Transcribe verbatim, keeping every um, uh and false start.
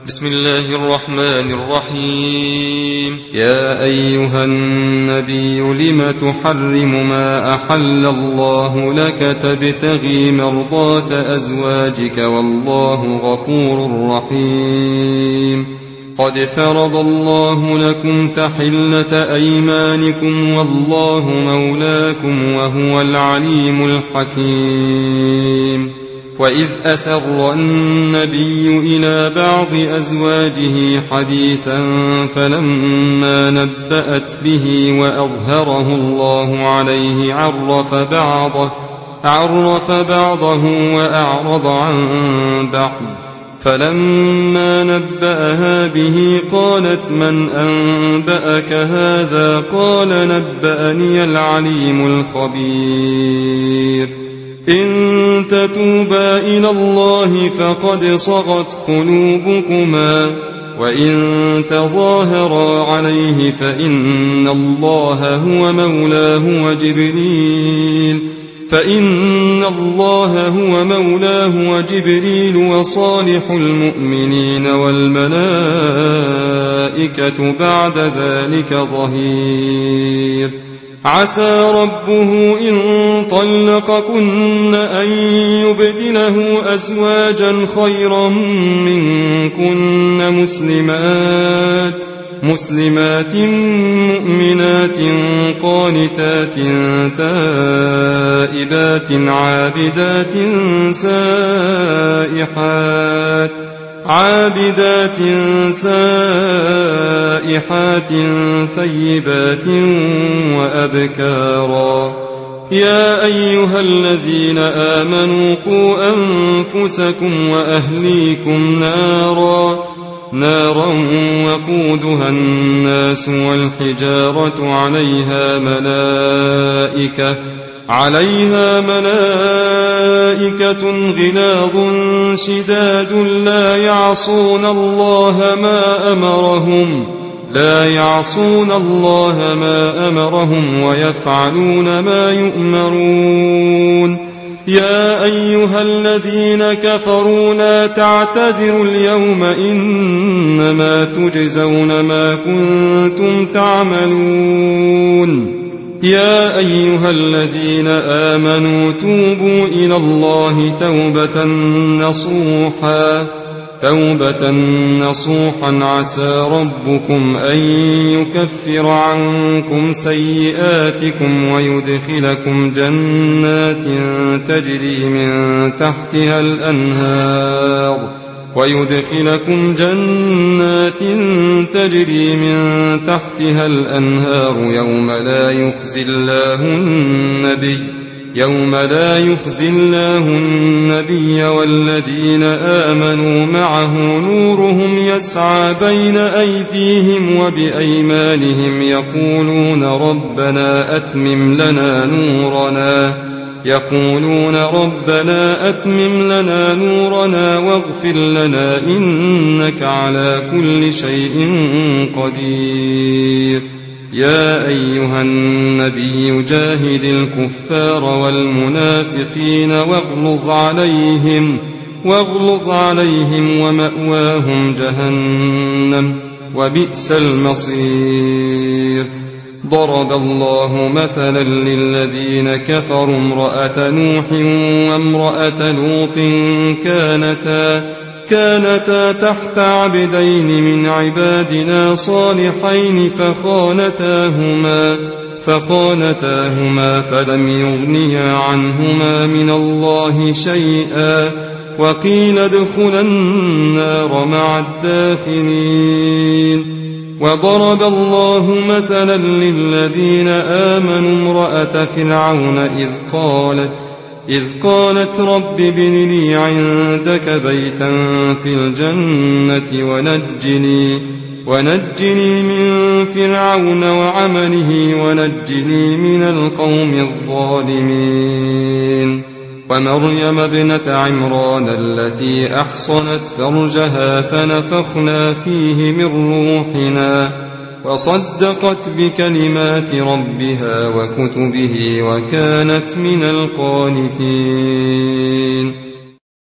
بسم الله الرحمن الرحيم. يا أيها النبي لم تحرم ما أحل الله لك تبتغي مرضات أزواجك والله غفور رحيم. قد فرض الله لكم تحلة أيمانكم والله مولاكم وهو العليم الحكيم. وإذ أسر النبي إلى بعض أزواجه حديثا فلما نبأت به وأظهره الله عليه عرف بعضه, عرف بعضه وأعرض عن بعض. فلما نبأها به قالت من أنبأك هذا؟ قال نبأني العليم الخبير. إن تتوبا إلى الله فقد صغت قلوبكما وإن تظاهرا عليه فإن الله هو مولاه وجبريل فإن الله هو مولاه وجبريل وصالح المؤمنين والملائكة بعد ذلك ظهير. عسى ربه إن طلقكن أن يبدله أزواجا خيرا منكن مسلمات مسلمات مؤمنات قانتات تائبات عابدات سائحات عابدات سائحات ثيبات وأبكارا. يا أيها الذين آمنوا قوا أنفسكم وأهليكم نارا نارا وقودها الناس والحجارة عليها ملائكة عليها ملائكة غلاظ شداد لا يعصون الله ما أمرهم لا يعصون الله ما أمرهم ويفعلون ما يؤمرون. يا أيها الذين كفروا لا تعتذروا اليوم إنما تجزون ما كنتم تعملون. يا أيها الذين آمنوا توبوا إلى الله توبة نصوحا توبة نصوحا عسى ربكم أن يكفر عنكم سيئاتكم ويدخلكم جنات تجري من تحتها الأنهار ويدخلكم جنات تجري من تحتها الأنهار يوم لا يخزي الله النبي يوم لا يخزي الله النبي والذين آمنوا معه نورهم يسعى بين أيديهم وبأيمانهم يقولون ربنا أتمم لنا نورنا يقولون ربنا أتمم لنا نورنا واغفر لنا إنك على كل شيء قدير. يا أيها النبي جاهد الكفار والمنافقين واغلظ عليهم واغلظ عليهم ومأواهم جهنم وبئس المصير. ضرب الله مثلا للذين كفروا امرأة نوح وامرأة لوط كانتا كانتا تحت عبدين من عبادنا صالحين فخانتاهما فخانتاهما فلم يغنيا عنهما من الله شيئا وقيل ادخلا النار مع الداخلين. وضرب الله مثلا للذين آمنوا امرأة فرعون إذ قالت إذ قالت رب ابن لي عندك بيتا في الجنة ونجني ونجني من فرعون وعمله ونجني من القوم الظالمين. ومريم ابنة عمران التي أحصنت فرجها فنفخنا فيه من روحنا وصدقت بكلمات ربها وكتبه وكانت من القانتين.